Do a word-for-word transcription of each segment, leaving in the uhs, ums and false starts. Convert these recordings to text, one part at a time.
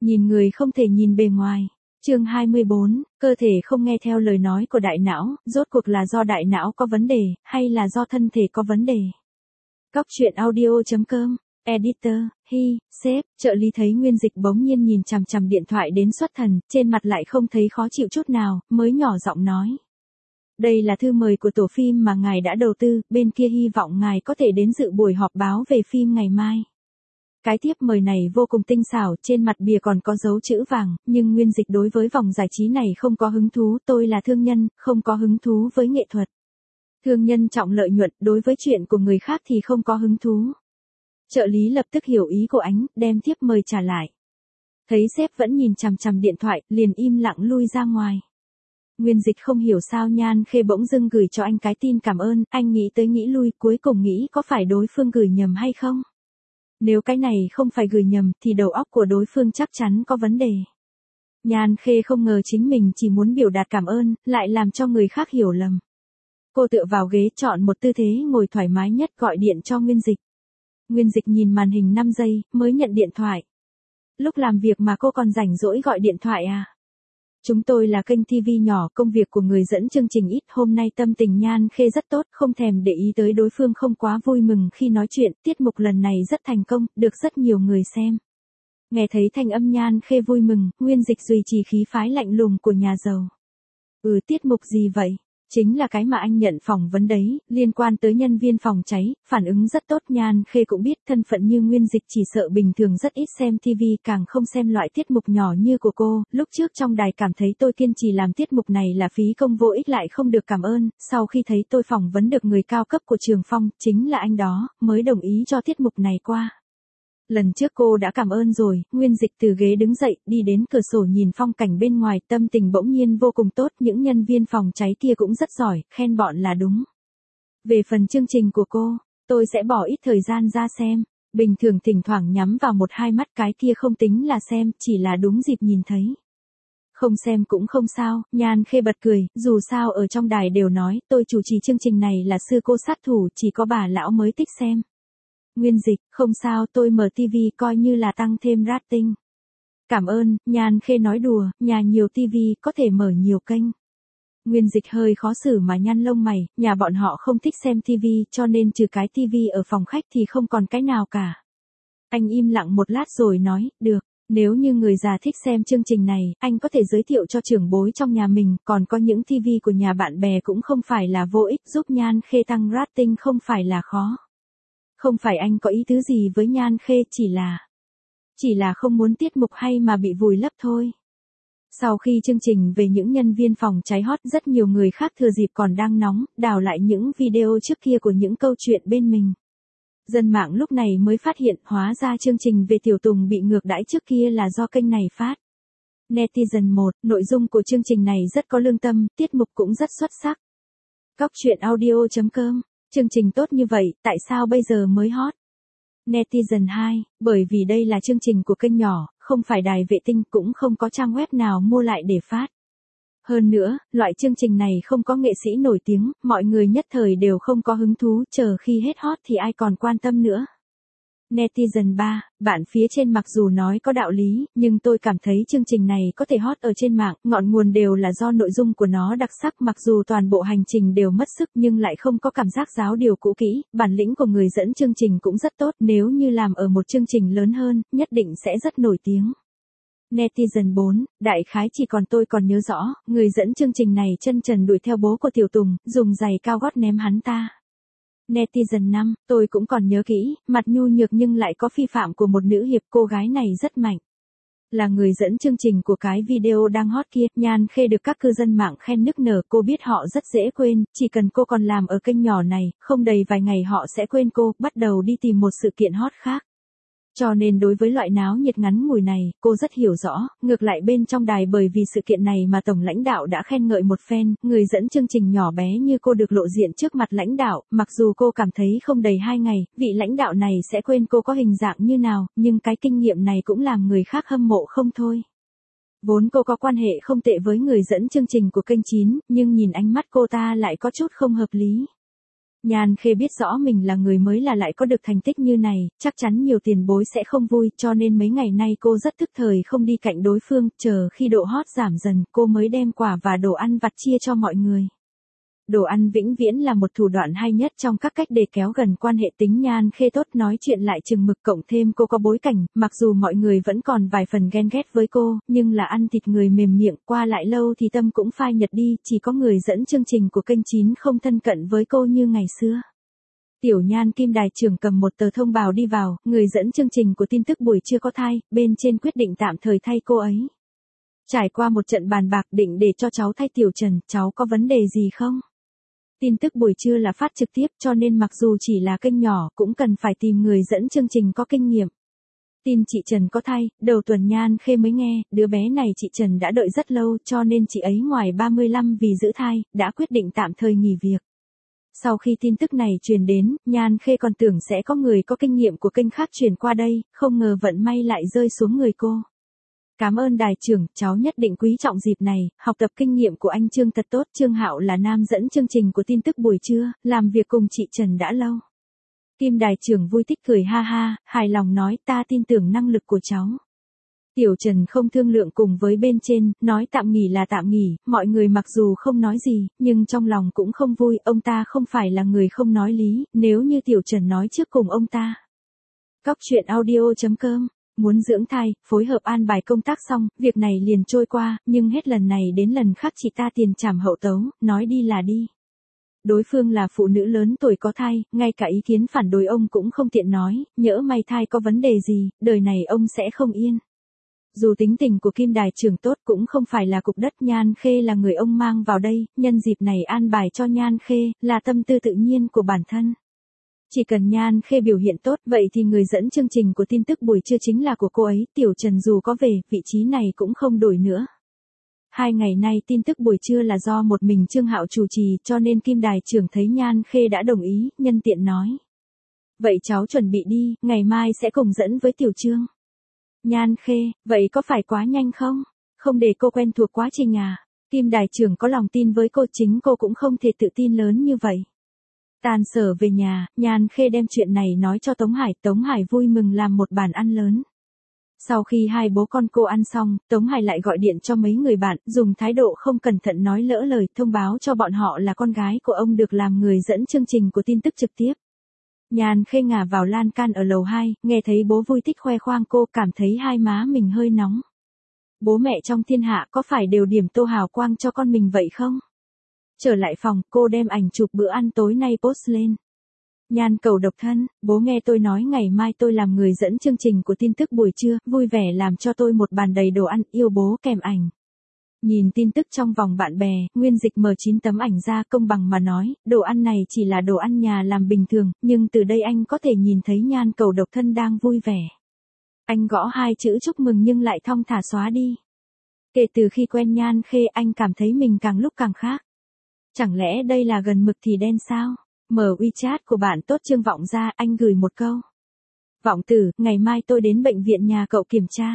Nhìn người không thể nhìn bề ngoài. Chương hai mươi bốn, cơ thể không nghe theo lời nói của đại não, rốt cuộc là do đại não có vấn đề, hay là do thân thể có vấn đề? Cóc truyện audio chấm com, editor, hi, sếp, trợ lý thấy Nguyên Dịch bỗng nhiên nhìn chằm chằm điện thoại đến xuất thần, trên mặt lại không thấy khó chịu chút nào, mới nhỏ giọng nói. Đây là thư mời của tổ phim mà ngài đã đầu tư, bên kia hy vọng ngài có thể đến dự buổi họp báo về phim ngày mai. Cái thiếp mời này vô cùng tinh xảo, trên mặt bìa còn có dấu chữ vàng, nhưng Nguyên Dịch đối với vòng giải trí này không có hứng thú, tôi là thương nhân, không có hứng thú với nghệ thuật. Thương nhân trọng lợi nhuận, đối với chuyện của người khác thì không có hứng thú. Trợ lý lập tức hiểu ý của anh, đem thiếp mời trả lại. Thấy sếp vẫn nhìn chằm chằm điện thoại, liền im lặng lui ra ngoài. Nguyên Dịch không hiểu sao Nhan Khê bỗng dưng gửi cho anh cái tin cảm ơn, anh nghĩ tới nghĩ lui, cuối cùng nghĩ có phải đối phương gửi nhầm hay không? Nếu cái này không phải gửi nhầm thì đầu óc của đối phương chắc chắn có vấn đề. Nhan Khê không ngờ chính mình chỉ muốn biểu đạt cảm ơn, lại làm cho người khác hiểu lầm. Cô tựa vào ghế chọn một tư thế ngồi thoải mái nhất gọi điện cho Nguyên Dịch. Nguyên Dịch nhìn màn hình năm giây, mới nhận điện thoại. Lúc làm việc mà cô còn rảnh rỗi gọi điện thoại à? Chúng tôi là kênh ti vi nhỏ, công việc của người dẫn chương trình ít, hôm nay tâm tình Nhan Khê rất tốt, không thèm để ý tới đối phương không quá vui mừng khi nói chuyện, tiết mục lần này rất thành công, được rất nhiều người xem. Nghe thấy thanh âm Nhan Khê vui mừng, Nguyên Dịch duy trì khí phái lạnh lùng của nhà giàu. Ừ, tiết mục gì vậy? Chính là cái mà anh nhận phỏng vấn đấy, liên quan tới nhân viên phòng cháy, phản ứng rất tốt. Nhan Khê cũng biết thân phận như Nguyên Dịch chỉ sợ bình thường rất ít xem ti vi, càng không xem loại tiết mục nhỏ như của cô, lúc trước trong đài cảm thấy tôi kiên trì làm tiết mục này là phí công vô ích lại không được cảm ơn, sau khi thấy tôi phỏng vấn được người cao cấp của Trường Phong, chính là anh đó, mới đồng ý cho tiết mục này qua. Lần trước cô đã cảm ơn rồi, Nguyên Dịch từ ghế đứng dậy, đi đến cửa sổ nhìn phong cảnh bên ngoài, tâm tình bỗng nhiên vô cùng tốt, những nhân viên phòng cháy kia cũng rất giỏi, khen bọn là đúng. Về phần chương trình của cô, tôi sẽ bỏ ít thời gian ra xem, bình thường thỉnh thoảng nhắm vào một hai mắt, cái kia không tính là xem, chỉ là đúng dịp nhìn thấy. Không xem cũng không sao, Nhan Khê bật cười, dù sao ở trong đài đều nói, tôi chủ trì chương trình này là sư cô sát thủ, chỉ có bà lão mới thích xem. Nguyên Dịch, không sao, tôi mở ti vi coi như là tăng thêm rating. Cảm ơn, Nhan Khê nói đùa, nhà nhiều ti vi có thể mở nhiều kênh. Nguyên Dịch hơi khó xử mà nhăn lông mày, nhà bọn họ không thích xem ti vi cho nên trừ cái ti vi ở phòng khách thì không còn cái nào cả. Anh im lặng một lát rồi nói, được, nếu như người già thích xem chương trình này, anh có thể giới thiệu cho trưởng bối trong nhà mình, còn có những ti vi của nhà bạn bè cũng không phải là vô ích, giúp Nhan Khê tăng rating không phải là khó. Không phải anh có ý tứ gì với Nhan Khê, chỉ là... Chỉ là không muốn tiết mục hay mà bị vùi lấp thôi. Sau khi chương trình về những nhân viên phòng cháy hot, rất nhiều người khác thừa dịp còn đang nóng, đào lại những video trước kia của những câu chuyện bên mình. Dân mạng lúc này mới phát hiện, hóa ra chương trình về Tiểu Tùng bị ngược đãi trước kia là do kênh này phát. Netizen một, nội dung của chương trình này rất có lương tâm, tiết mục cũng rất xuất sắc. Cóc truyện audio chấm com, chương trình tốt như vậy, tại sao bây giờ mới hot? Netizen hai, bởi vì đây là chương trình của kênh nhỏ, không phải đài vệ tinh, cũng không có trang web nào mua lại để phát. Hơn nữa, loại chương trình này không có nghệ sĩ nổi tiếng, mọi người nhất thời đều không có hứng thú, chờ khi hết hot thì ai còn quan tâm nữa. Netizen ba, bạn phía trên mặc dù nói có đạo lý, nhưng tôi cảm thấy chương trình này có thể hot ở trên mạng, ngọn nguồn đều là do nội dung của nó đặc sắc, mặc dù toàn bộ hành trình đều mất sức nhưng lại không có cảm giác giáo điều cũ kỹ, bản lĩnh của người dẫn chương trình cũng rất tốt, nếu như làm ở một chương trình lớn hơn, nhất định sẽ rất nổi tiếng. Netizen bốn, đại khái chỉ còn tôi còn nhớ rõ, người dẫn chương trình này chân trần đuổi theo bố của Tiểu Tùng, dùng giày cao gót ném hắn ta. Netizen năm, tôi cũng còn nhớ kỹ, mặt nhu nhược nhưng lại có phi phạm của một nữ hiệp, cô gái này rất mạnh. Là người dẫn chương trình của cái video đang hot kia, Nhan Khê được các cư dân mạng khen nức nở, cô biết họ rất dễ quên, chỉ cần cô còn làm ở kênh nhỏ này, không đầy vài ngày họ sẽ quên cô, bắt đầu đi tìm một sự kiện hot khác. Cho nên đối với loại náo nhiệt ngắn ngủi này, cô rất hiểu rõ, ngược lại bên trong đài bởi vì sự kiện này mà tổng lãnh đạo đã khen ngợi một phen, người dẫn chương trình nhỏ bé như cô được lộ diện trước mặt lãnh đạo, mặc dù cô cảm thấy không đầy hai ngày, vị lãnh đạo này sẽ quên cô có hình dạng như nào, nhưng cái kinh nghiệm này cũng làm người khác hâm mộ không thôi. Vốn cô có quan hệ không tệ với người dẫn chương trình của kênh chín, nhưng nhìn ánh mắt cô ta lại có chút không hợp lý. Nhan Khê biết rõ mình là người mới là lại có được thành tích như này, chắc chắn nhiều tiền bối sẽ không vui, cho nên mấy ngày nay cô rất thức thời không đi cạnh đối phương, chờ khi độ hot giảm dần, cô mới đem quà và đồ ăn vặt chia cho mọi người. Đồ ăn vĩnh viễn là một thủ đoạn hay nhất trong các cách để kéo gần quan hệ. Tính Nhan Khê tốt, nói chuyện lại chừng mực, cộng thêm cô có bối cảnh, mặc dù mọi người vẫn còn vài phần ghen ghét với cô, nhưng là ăn thịt người mềm miệng, qua lại lâu thì tâm cũng phai nhật đi, chỉ có người dẫn chương trình của kênh chín không thân cận với cô như ngày xưa. Tiểu Nhan Kim đài trưởng cầm một tờ thông báo đi vào, người dẫn chương trình của tin tức buổi trưa có thai, bên trên quyết định tạm thời thay cô ấy. Trải qua một trận bàn bạc định để cho cháu thay Tiểu Trần, cháu có vấn đề gì không? Tin tức buổi trưa là phát trực tiếp, cho nên mặc dù chỉ là kênh nhỏ cũng cần phải tìm người dẫn chương trình có kinh nghiệm. Tin chị Trần có thai, đầu tuần Nhan Khê mới nghe, đứa bé này chị Trần đã đợi rất lâu, cho nên chị ấy ngoài ba mươi lăm vì giữ thai, đã quyết định tạm thời nghỉ việc. Sau khi tin tức này truyền đến, Nhan Khê còn tưởng sẽ có người có kinh nghiệm của kênh khác truyền qua đây, không ngờ vận may lại rơi xuống người cô. Cảm ơn đài trưởng, cháu nhất định quý trọng dịp này, học tập kinh nghiệm của anh Trương thật tốt. Trương Hạo là nam dẫn chương trình của tin tức buổi trưa, làm việc cùng chị Trần đã lâu. Kim đài trưởng vui thích cười ha ha, hài lòng nói ta tin tưởng năng lực của cháu. Tiểu Trần không thương lượng cùng với bên trên, nói tạm nghỉ là tạm nghỉ, mọi người mặc dù không nói gì, nhưng trong lòng cũng không vui, ông ta không phải là người không nói lý, nếu như Tiểu Trần nói trước cùng ông ta. Cóc truyện audio chấm com. Muốn dưỡng thai, phối hợp an bài công tác xong, việc này liền trôi qua, nhưng hết lần này đến lần khác chị ta tiền trảm hậu tấu, nói đi là đi. Đối phương là phụ nữ lớn tuổi có thai, ngay cả ý kiến phản đối ông cũng không tiện nói, nhỡ may thai có vấn đề gì, đời này ông sẽ không yên. Dù tính tình của Kim đài trưởng tốt cũng không phải là cục đất, Nhan Khê là người ông mang vào đây, nhân dịp này an bài cho Nhan Khê, là tâm tư tự nhiên của bản thân. Chỉ cần Nhan Khê biểu hiện tốt, vậy thì người dẫn chương trình của tin tức buổi trưa chính là của cô ấy, Tiểu Trần dù có về, vị trí này cũng không đổi nữa. Hai ngày nay tin tức buổi trưa là do một mình Trương Hạo chủ trì, cho nên Kim đài trưởng thấy Nhan Khê đã đồng ý, nhân tiện nói. Vậy cháu chuẩn bị đi, ngày mai sẽ cùng dẫn với Tiểu Trương. Nhan Khê, vậy có phải quá nhanh không? Không để cô quen thuộc quá trình à? Kim đài trưởng có lòng tin với cô, chính cô cũng không thể tự tin lớn như vậy. Tan sở về nhà, Nhan Khê đem chuyện này nói cho Tống Hải, Tống Hải vui mừng làm một bàn ăn lớn. Sau khi hai bố con cô ăn xong, Tống Hải lại gọi điện cho mấy người bạn, dùng thái độ không cẩn thận nói lỡ lời, thông báo cho bọn họ là con gái của ông được làm người dẫn chương trình của tin tức trực tiếp. Nhan Khê ngả vào lan can ở lầu hai, nghe thấy bố vui thích khoe khoang, cô cảm thấy hai má mình hơi nóng. Bố mẹ trong thiên hạ có phải đều điểm tô hào quang cho con mình vậy không? Trở lại phòng, cô đem ảnh chụp bữa ăn tối nay post lên. Nhan cầu độc thân, bố nghe tôi nói ngày mai tôi làm người dẫn chương trình của tin tức buổi trưa, vui vẻ làm cho tôi một bàn đầy đồ ăn, yêu bố kèm ảnh. Nhìn tin tức trong vòng bạn bè, Nguyên Dịch mở chín tấm ảnh ra, công bằng mà nói, đồ ăn này chỉ là đồ ăn nhà làm bình thường, nhưng từ đây anh có thể nhìn thấy Nhan cầu độc thân đang vui vẻ. Anh gõ hai chữ chúc mừng nhưng lại thong thả xóa đi. Kể từ khi quen Nhan Khê, anh cảm thấy mình càng lúc càng khác. Chẳng lẽ đây là gần mực thì đen sao? Mở WeChat của bạn tốt Trương Vọng ra, anh gửi một câu. Vọng tử, ngày mai tôi đến bệnh viện nhà cậu kiểm tra.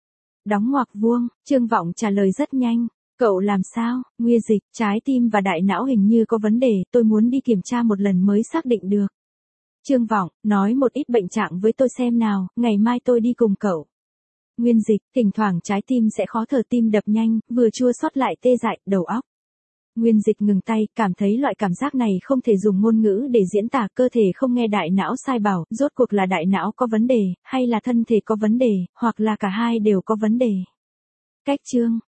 Đóng ngoặc vuông, Trương Vọng trả lời rất nhanh. Cậu làm sao? Nguy Dịch, trái tim và đại não hình như có vấn đề, tôi muốn đi kiểm tra một lần mới xác định được. Trương Vọng, nói một ít bệnh trạng với tôi xem nào, ngày mai tôi đi cùng cậu. Nguyên Dịch, thỉnh thoảng trái tim sẽ khó thở, tim đập nhanh, vừa chua xót lại tê dại, đầu óc. Nguyên Dịch ngừng tay, cảm thấy loại cảm giác này không thể dùng ngôn ngữ để diễn tả, cơ thể không nghe đại não sai bảo, rốt cuộc là đại não có vấn đề, hay là thân thể có vấn đề, hoặc là cả hai đều có vấn đề. Cách chương